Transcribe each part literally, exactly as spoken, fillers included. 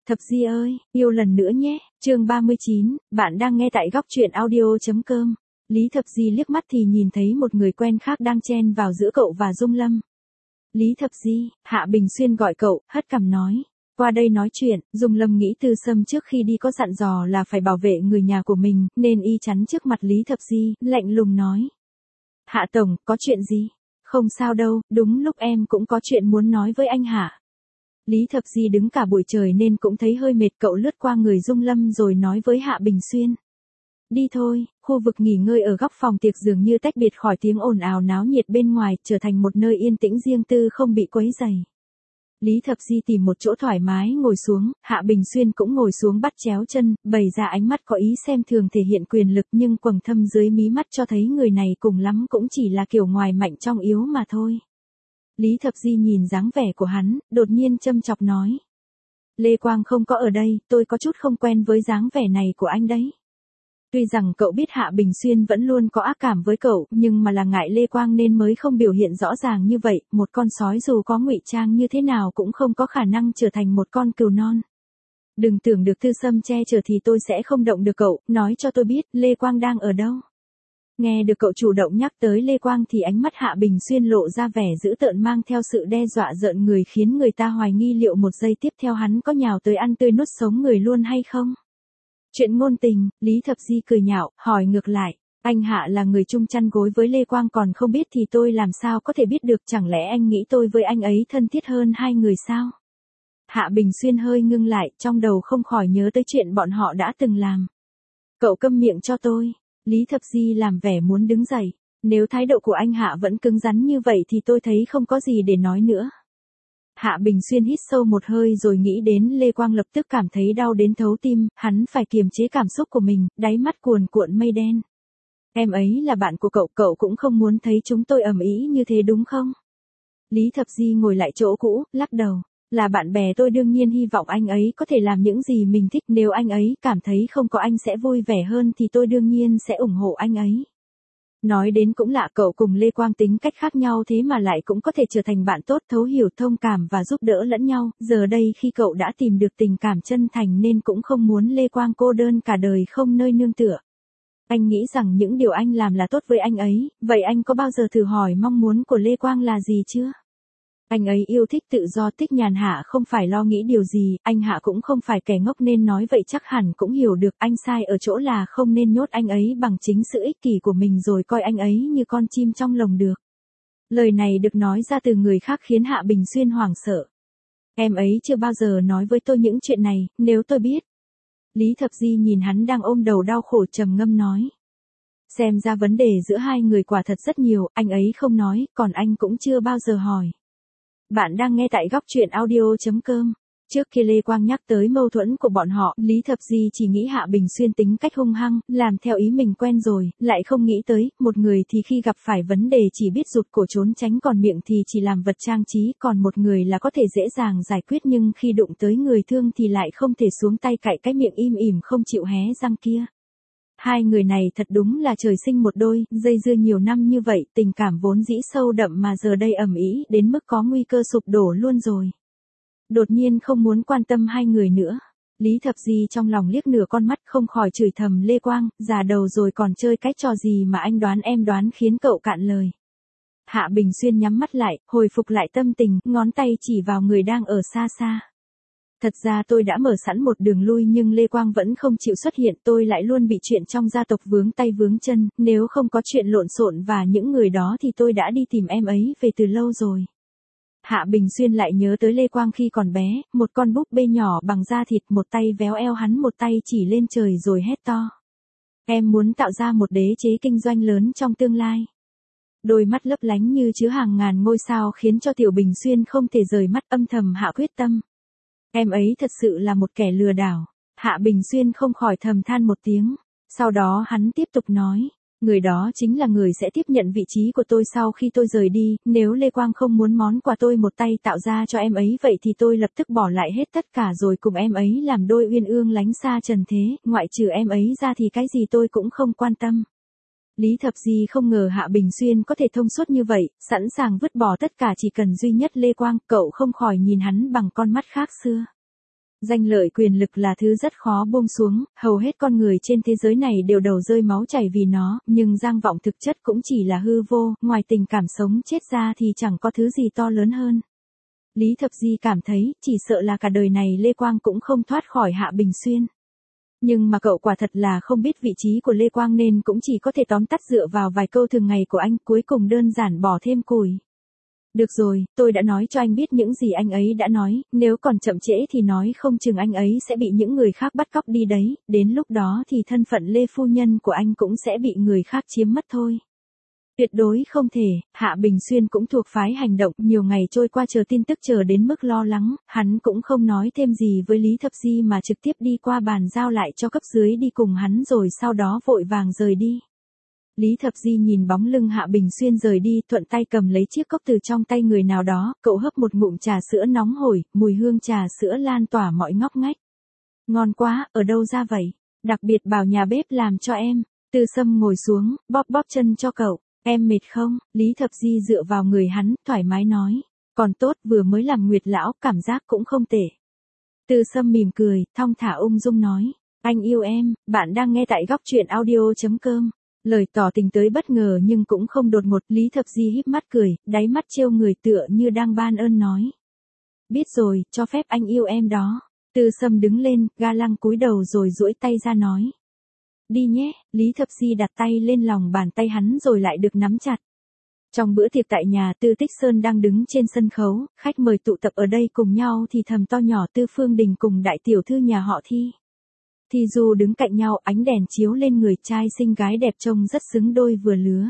Thập Di ơi, yêu lần nữa nhé, chương ba mươi chín, bạn đang nghe tại góc truyện audio.com. Lý Thập Di liếc mắt thì nhìn thấy một người quen khác đang chen vào giữa cậu và Dung Lâm. Lý Thập Di, Hạ Bình Xuyên gọi cậu, hất cằm nói. Qua đây nói chuyện, Dung Lâm nghĩ Tư Sâm trước khi đi có dặn dò là phải bảo vệ người nhà của mình, nên y chắn trước mặt Lý Thập Di, lạnh lùng nói. Hạ Tổng, có chuyện gì? Không sao đâu, đúng lúc em cũng có chuyện muốn nói với anh Hạ. Lý Thập Di đứng cả buổi trời nên cũng thấy hơi mệt, cậu lướt qua người Dung Lâm rồi nói với Hạ Bình Xuyên. Đi thôi, khu vực nghỉ ngơi ở góc phòng tiệc dường như tách biệt khỏi tiếng ồn ào náo nhiệt bên ngoài, trở thành một nơi yên tĩnh riêng tư không bị quấy rầy. Lý Thập Di tìm một chỗ thoải mái ngồi xuống, Hạ Bình Xuyên cũng ngồi xuống bắt chéo chân, bày ra ánh mắt có ý xem thường thể hiện quyền lực nhưng quầng thâm dưới mí mắt cho thấy người này cùng lắm cũng chỉ là kiểu ngoài mạnh trong yếu mà thôi. Lý Thập Di nhìn dáng vẻ của hắn, đột nhiên châm chọc nói. Lê Quang không có ở đây, tôi có chút không quen với dáng vẻ này của anh đấy. Tuy rằng cậu biết Hạ Bình Xuyên vẫn luôn có ác cảm với cậu, nhưng mà là ngại Lê Quang nên mới không biểu hiện rõ ràng như vậy, một con sói dù có ngụy trang như thế nào cũng không có khả năng trở thành một con cừu non. Đừng tưởng được Tư Sâm che chở thì tôi sẽ không động được cậu, nói cho tôi biết, Lê Quang đang ở đâu. Nghe được cậu chủ động nhắc tới Lê Quang thì ánh mắt Hạ Bình Xuyên lộ ra vẻ dữ tợn mang theo sự đe dọa rợn người khiến người ta hoài nghi liệu một giây tiếp theo hắn có nhào tới ăn tươi nuốt sống người luôn hay không. Chuyện ngôn tình, Lý Thập Di cười nhạo, hỏi ngược lại, anh Hạ là người chung chăn gối với Lê Quang còn không biết thì tôi làm sao có thể biết được, chẳng lẽ anh nghĩ tôi với anh ấy thân thiết hơn hai người sao? Hạ Bình Xuyên hơi ngưng lại, trong đầu không khỏi nhớ tới chuyện bọn họ đã từng làm. Cậu câm miệng cho tôi. Lý Thập Di làm vẻ muốn đứng dậy, nếu thái độ của anh Hạ vẫn cứng rắn như vậy thì tôi thấy không có gì để nói nữa. Hạ Bình Xuyên hít sâu một hơi rồi nghĩ đến Lê Quang lập tức cảm thấy đau đến thấu tim, hắn phải kiềm chế cảm xúc của mình, đáy mắt cuồn cuộn mây đen. Em ấy là bạn của cậu, cậu cũng không muốn thấy chúng tôi ầm ĩ như thế đúng không? Lý Thập Di ngồi lại chỗ cũ, lắc đầu. Là bạn bè tôi đương nhiên hy vọng anh ấy có thể làm những gì mình thích, nếu anh ấy cảm thấy không có anh sẽ vui vẻ hơn thì tôi đương nhiên sẽ ủng hộ anh ấy. Nói đến cũng lạ, cậu cùng Lê Quang tính cách khác nhau thế mà lại cũng có thể trở thành bạn tốt, thấu hiểu thông cảm và giúp đỡ lẫn nhau, giờ đây khi cậu đã tìm được tình cảm chân thành nên cũng không muốn Lê Quang cô đơn cả đời không nơi nương tựa. Anh nghĩ rằng những điều anh làm là tốt với anh ấy, vậy anh có bao giờ thử hỏi mong muốn của Lê Quang là gì chưa? Anh ấy yêu thích tự do, thích nhàn hạ, không phải lo nghĩ điều gì, anh Hạ cũng không phải kẻ ngốc nên nói vậy chắc hẳn cũng hiểu được, anh sai ở chỗ là không nên nhốt anh ấy bằng chính sự ích kỷ của mình rồi coi anh ấy như con chim trong lồng được. Lời này được nói ra từ người khác khiến Hạ Bình Xuyên hoảng sợ. Em ấy chưa bao giờ nói với tôi những chuyện này, nếu tôi biết. Lý Thập Di nhìn hắn đang ôm đầu đau khổ trầm ngâm nói. Xem ra vấn đề giữa hai người quả thật rất nhiều, anh ấy không nói, còn anh cũng chưa bao giờ hỏi. Bạn đang nghe tại góc truyện audio.com. Trước khi Lê Quang nhắc tới mâu thuẫn của bọn họ, Lý Thập Di chỉ nghĩ Hạ Bình Xuyên tính cách hung hăng, làm theo ý mình quen rồi, lại không nghĩ tới, một người thì khi gặp phải vấn đề chỉ biết rụt cổ trốn tránh, còn miệng thì chỉ làm vật trang trí, còn một người là có thể dễ dàng giải quyết nhưng khi đụng tới người thương thì lại không thể xuống tay cạy cái miệng im ỉm không chịu hé răng kia. Hai người này thật đúng là trời sinh một đôi, dây dưa nhiều năm như vậy, tình cảm vốn dĩ sâu đậm mà giờ đây ầm ĩ đến mức có nguy cơ sụp đổ luôn rồi. Đột nhiên không muốn quan tâm hai người nữa. Lý Thập Di trong lòng liếc nửa con mắt không khỏi chửi thầm Lê Quang, già đầu rồi còn chơi cái trò gì mà anh đoán em đoán khiến cậu cạn lời. Hạ Bình Xuyên nhắm mắt lại, hồi phục lại tâm tình, ngón tay chỉ vào người đang ở xa xa. Thật ra tôi đã mở sẵn một đường lui nhưng Lê Quang vẫn không chịu xuất hiện, tôi lại luôn bị chuyện trong gia tộc vướng tay vướng chân, nếu không có chuyện lộn xộn và những người đó thì tôi đã đi tìm em ấy về từ lâu rồi. Hạ Bình Xuyên lại nhớ tới Lê Quang khi còn bé, một con búp bê nhỏ bằng da thịt, một tay véo eo hắn, một tay chỉ lên trời rồi hét to. Em muốn tạo ra một đế chế kinh doanh lớn trong tương lai. Đôi mắt lấp lánh như chứa hàng ngàn ngôi sao khiến cho Tiểu Bình Xuyên không thể rời mắt, âm thầm hạ quyết tâm. Em ấy thật sự là một kẻ lừa đảo. Hạ Bình Xuyên không khỏi thầm than một tiếng. Sau đó hắn tiếp tục nói. Người đó chính là người sẽ tiếp nhận vị trí của tôi sau khi tôi rời đi. Nếu Lê Quang không muốn món quà tôi một tay tạo ra cho em ấy vậy thì tôi lập tức bỏ lại hết tất cả rồi cùng em ấy làm đôi uyên ương lánh xa trần thế. Ngoại trừ em ấy ra thì cái gì tôi cũng không quan tâm. Lý Thập Di không ngờ Hạ Bình Xuyên có thể thông suốt như vậy, sẵn sàng vứt bỏ tất cả chỉ cần duy nhất Lê Quang, cậu không khỏi nhìn hắn bằng con mắt khác xưa. Danh lợi quyền lực là thứ rất khó buông xuống, hầu hết con người trên thế giới này đều đầu rơi máu chảy vì nó, nhưng Giang Vọng thực chất cũng chỉ là hư vô, ngoài tình cảm sống chết ra thì chẳng có thứ gì to lớn hơn. Lý Thập Di cảm thấy, chỉ sợ là cả đời này Lê Quang cũng không thoát khỏi Hạ Bình Xuyên. Nhưng mà cậu quả thật là không biết vị trí của Lê Quang nên cũng chỉ có thể tóm tắt dựa vào vài câu thường ngày của anh, cuối cùng đơn giản bỏ thêm củi. Được rồi, tôi đã nói cho anh biết những gì anh ấy đã nói, nếu còn chậm trễ thì nói không chừng anh ấy sẽ bị những người khác bắt cóc đi đấy, đến lúc đó thì thân phận Lê phu nhân của anh cũng sẽ bị người khác chiếm mất thôi. Tuyệt đối không thể, Hạ Bình Xuyên cũng thuộc phái hành động, nhiều ngày trôi qua chờ tin tức chờ đến mức lo lắng, hắn cũng không nói thêm gì với Lý Thập Di mà trực tiếp đi qua bàn giao lại cho cấp dưới đi cùng hắn rồi sau đó vội vàng rời đi. Lý Thập Di nhìn bóng lưng Hạ Bình Xuyên rời đi, thuận tay cầm lấy chiếc cốc từ trong tay người nào đó, cậu hấp một ngụm trà sữa nóng hổi, mùi hương trà sữa lan tỏa mọi ngóc ngách. Ngon quá, ở đâu ra vậy? Đặc biệt bảo nhà bếp làm cho em. Tư Sâm ngồi xuống, bóp bóp chân cho cậu. Em mệt không? Lý Thập Di dựa vào người hắn, thoải mái nói. Còn tốt, vừa mới làm nguyệt lão, cảm giác cũng không tệ. Tư Sâm mỉm cười, thong thả ung dung nói. Anh yêu em, bạn đang nghe tại góc truyện audio.com. Lời tỏ tình tới bất ngờ nhưng cũng không đột ngột, Lý Thập Di híp mắt cười, đáy mắt trêu người tựa như đang ban ơn nói. Biết rồi, cho phép anh yêu em đó. Tư Sâm đứng lên, ga lăng cúi đầu rồi duỗi tay ra nói. Đi nhé, Lý Thập Di đặt tay lên lòng bàn tay hắn rồi lại được nắm chặt. Trong bữa tiệc tại nhà Tư Tích Sơn đang đứng trên sân khấu, khách mời tụ tập ở đây cùng nhau thì thầm to nhỏ Tư Phương Đình cùng đại tiểu thư nhà họ Thi. Thi Du đứng cạnh nhau, ánh đèn chiếu lên người trai xinh gái đẹp trông rất xứng đôi vừa lứa.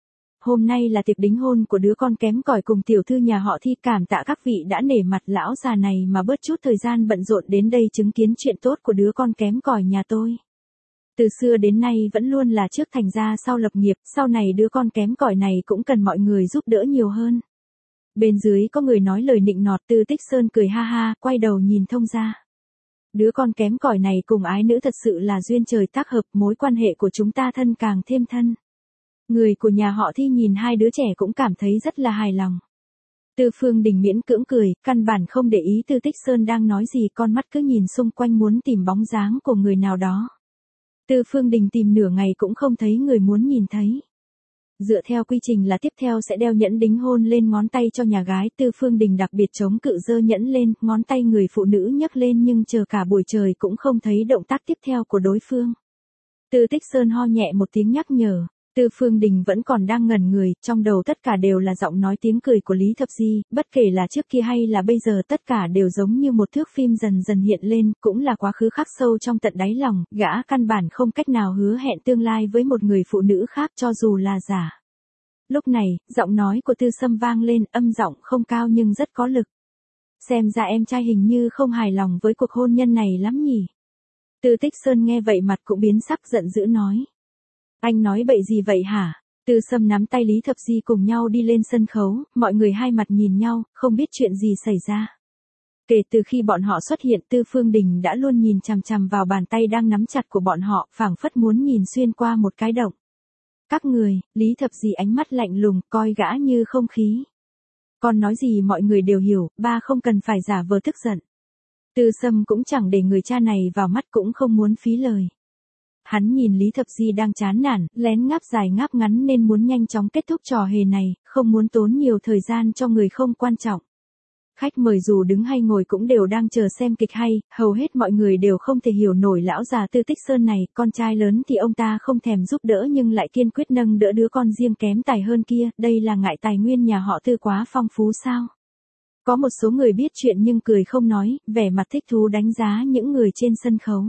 Hôm nay là tiệc đính hôn của đứa con kém cỏi cùng tiểu thư nhà họ Thi, cảm tạ các vị đã nể mặt lão già này mà bớt chút thời gian bận rộn đến đây chứng kiến chuyện tốt của đứa con kém cỏi nhà tôi. Từ xưa đến nay vẫn luôn là trước thành gia sau lập nghiệp, sau này đứa con kém cỏi này cũng cần mọi người giúp đỡ nhiều hơn. Bên dưới có người nói lời nịnh nọt, Tư Tích Sơn cười ha ha, quay đầu nhìn thông gia. Đứa con kém cỏi này cùng ái nữ thật sự là duyên trời tác hợp, mối quan hệ của chúng ta thân càng thêm thân. Người của nhà họ Thi nhìn hai đứa trẻ cũng cảm thấy rất là hài lòng. Tư Phương Đình miễn cưỡng cười, căn bản không để ý Tư Tích Sơn đang nói gì, con mắt cứ nhìn xung quanh muốn tìm bóng dáng của người nào đó. Tư Phương Đình tìm nửa ngày cũng không thấy người muốn nhìn thấy. Dựa theo quy trình là tiếp theo sẽ đeo nhẫn đính hôn lên ngón tay cho nhà gái, Tư Phương Đình đặc biệt chống cự giơ nhẫn lên, ngón tay người phụ nữ nhấc lên nhưng chờ cả buổi trời cũng không thấy động tác tiếp theo của đối phương. Tư Tích Sơn ho nhẹ một tiếng nhắc nhở, Tư Phương Đình vẫn còn đang ngẩn người, trong đầu tất cả đều là giọng nói tiếng cười của Lý Thập Di, bất kể là trước kia hay là bây giờ tất cả đều giống như một thước phim dần dần hiện lên, cũng là quá khứ khắc sâu trong tận đáy lòng, gã căn bản không cách nào hứa hẹn tương lai với một người phụ nữ khác cho dù là giả. Lúc này, giọng nói của Tư Sâm vang lên, âm giọng không cao nhưng rất có lực. Xem ra em trai hình như không hài lòng với cuộc hôn nhân này lắm nhỉ. Tư Tích Sơn nghe vậy mặt cũng biến sắc, giận dữ nói. Anh nói bậy gì vậy hả? Tư Sâm nắm tay Lý Thập Di cùng nhau đi lên sân khấu, mọi người hai mặt nhìn nhau, không biết chuyện gì xảy ra. Kể từ khi bọn họ xuất hiện, Tư Phương Đình đã luôn nhìn chằm chằm vào bàn tay đang nắm chặt của bọn họ, phảng phất muốn nhìn xuyên qua một cái động. Các người, Lý Thập Di ánh mắt lạnh lùng, coi gã như không khí. Còn nói gì mọi người đều hiểu, ba không cần phải giả vờ tức giận. Tư Sâm cũng chẳng để người cha này vào mắt, cũng không muốn phí lời. Hắn nhìn Lý Thập Di đang chán nản, lén ngáp dài ngáp ngắn nên muốn nhanh chóng kết thúc trò hề này, không muốn tốn nhiều thời gian cho người không quan trọng. Khách mời dù đứng hay ngồi cũng đều đang chờ xem kịch hay, hầu hết mọi người đều không thể hiểu nổi lão già Tư Tích Sơn này, con trai lớn thì ông ta không thèm giúp đỡ nhưng lại kiên quyết nâng đỡ đứa con riêng kém tài hơn kia, đây là ngại tài nguyên nhà họ Tư quá phong phú sao? Có một số người biết chuyện nhưng cười không nói, vẻ mặt thích thú đánh giá những người trên sân khấu.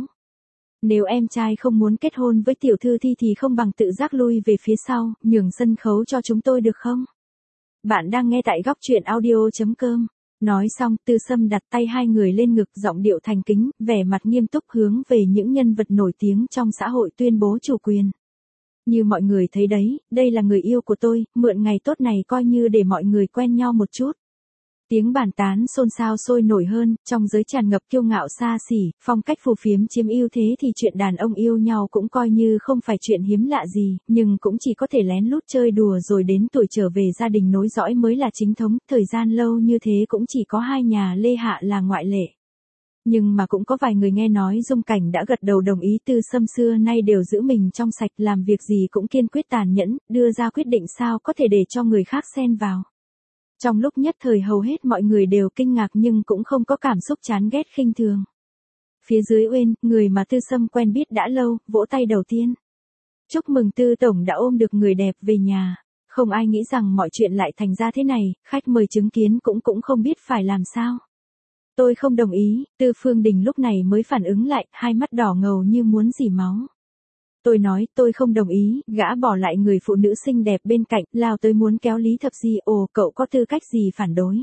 Nếu em trai không muốn kết hôn với tiểu thư Thi thì không bằng tự giác lui về phía sau, nhường sân khấu cho chúng tôi được không? Bạn đang nghe tại góc truyện audio.com. Nói xong, Tư Sâm đặt tay hai người lên ngực, giọng điệu thành kính, vẻ mặt nghiêm túc hướng về những nhân vật nổi tiếng trong xã hội tuyên bố chủ quyền. Như mọi người thấy đấy, đây là người yêu của tôi, mượn ngày tốt này coi như để mọi người quen nhau một chút. Tiếng bàn tán xôn xao sôi nổi hơn, trong giới tràn ngập kiêu ngạo xa xỉ, phong cách phù phiếm chiếm ưu thế thì chuyện đàn ông yêu nhau cũng coi như không phải chuyện hiếm lạ gì, nhưng cũng chỉ có thể lén lút chơi đùa rồi đến tuổi trở về gia đình nối dõi mới là chính thống, thời gian lâu như thế cũng chỉ có hai nhà Lê Hạ là ngoại lệ. Nhưng mà cũng có vài người nghe nói Dung Cảnh đã gật đầu đồng ý. Tư Sâm xưa nay đều giữ mình trong sạch, làm việc gì cũng kiên quyết tàn nhẫn, đưa ra quyết định sao có thể để cho người khác xen vào. Trong lúc nhất thời hầu hết mọi người đều kinh ngạc nhưng cũng không có cảm xúc chán ghét khinh thường. Phía dưới Uyên, người mà Tư Sâm quen biết đã lâu, vỗ tay đầu tiên. Chúc mừng Tư Tổng đã ôm được người đẹp về nhà. Không ai nghĩ rằng mọi chuyện lại thành ra thế này, khách mời chứng kiến cũng cũng không biết phải làm sao. Tôi không đồng ý. Tư Phương Đình lúc này mới phản ứng lại, hai mắt đỏ ngầu như muốn rỉ máu. Tôi nói, tôi không đồng ý. Gã bỏ lại người phụ nữ xinh đẹp bên cạnh, lao tới muốn kéo Lý Thập Di. Ồ, cậu có tư cách gì phản đối?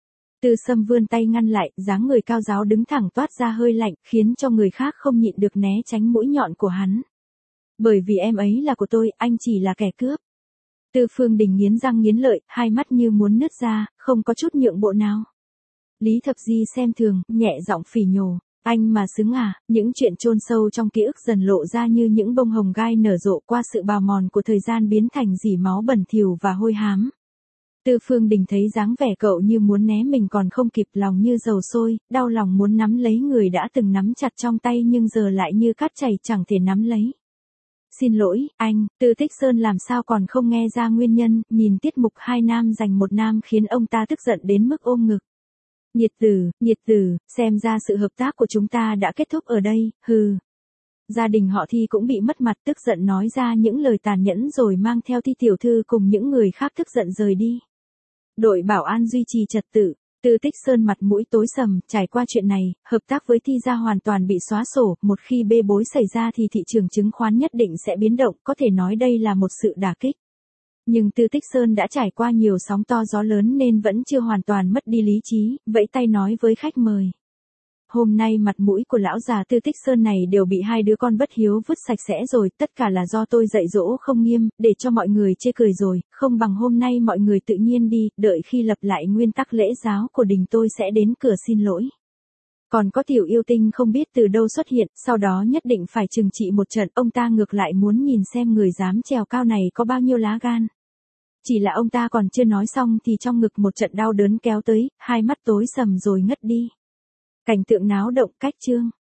Tư Sâm vươn tay ngăn lại, dáng người cao ráo đứng thẳng toát ra hơi lạnh, khiến cho người khác không nhịn được né tránh mũi nhọn của hắn. Bởi vì em ấy là của tôi, anh chỉ là kẻ cướp. Tư Phương Đình nghiến răng nghiến lợi, hai mắt như muốn nứt ra, không có chút nhượng bộ nào. Lý Thập Di xem thường, nhẹ giọng phỉ nhổ. Anh mà xứng à? Những chuyện chôn sâu trong ký ức dần lộ ra như những bông hồng gai nở rộ qua sự bào mòn của thời gian biến thành dỉ máu bẩn thỉu và hôi hám. Tư Phương Đình thấy dáng vẻ cậu như muốn né mình còn không kịp, lòng như dầu sôi, đau lòng muốn nắm lấy người đã từng nắm chặt trong tay nhưng giờ lại như cát chảy chẳng thể nắm lấy. Xin lỗi, anh. Tư Tích Sơn làm sao còn không nghe ra nguyên nhân, nhìn tiết mục hai nam giành một nam khiến ông ta tức giận đến mức ôm ngực. Nhiệt tử, nhiệt tử, xem ra sự hợp tác của chúng ta đã kết thúc ở đây, hừ. Gia đình họ Thi cũng bị mất mặt, tức giận nói ra những lời tàn nhẫn rồi mang theo Thi tiểu thư cùng những người khác tức giận rời đi. Đội bảo an duy trì trật tự. Tư Tích Sơn mặt mũi tối sầm, trải qua chuyện này, hợp tác với Thi gia hoàn toàn bị xóa sổ, một khi bê bối xảy ra thì thị trường chứng khoán nhất định sẽ biến động, có thể nói đây là một sự đả kích. Nhưng Tư Tích Sơn đã trải qua nhiều sóng to gió lớn nên vẫn chưa hoàn toàn mất đi lý trí, vẫy tay nói với khách mời. Hôm nay mặt mũi của lão già Tư Tích Sơn này đều bị hai đứa con bất hiếu vứt sạch sẽ rồi, tất cả là do tôi dạy dỗ không nghiêm, để cho mọi người chê cười rồi, không bằng hôm nay mọi người tự nhiên đi, đợi khi lập lại nguyên tắc lễ giáo của đình tôi sẽ đến cửa xin lỗi. Còn có Tiểu Yêu Tinh không biết từ đâu xuất hiện, sau đó nhất định phải trừng trị một trận, ông ta ngược lại muốn nhìn xem người dám trèo cao này có bao nhiêu lá gan. Chỉ là ông ta còn chưa nói xong thì trong ngực một trận đau đớn kéo tới, hai mắt tối sầm rồi ngất đi. Cảnh tượng náo động cách chương.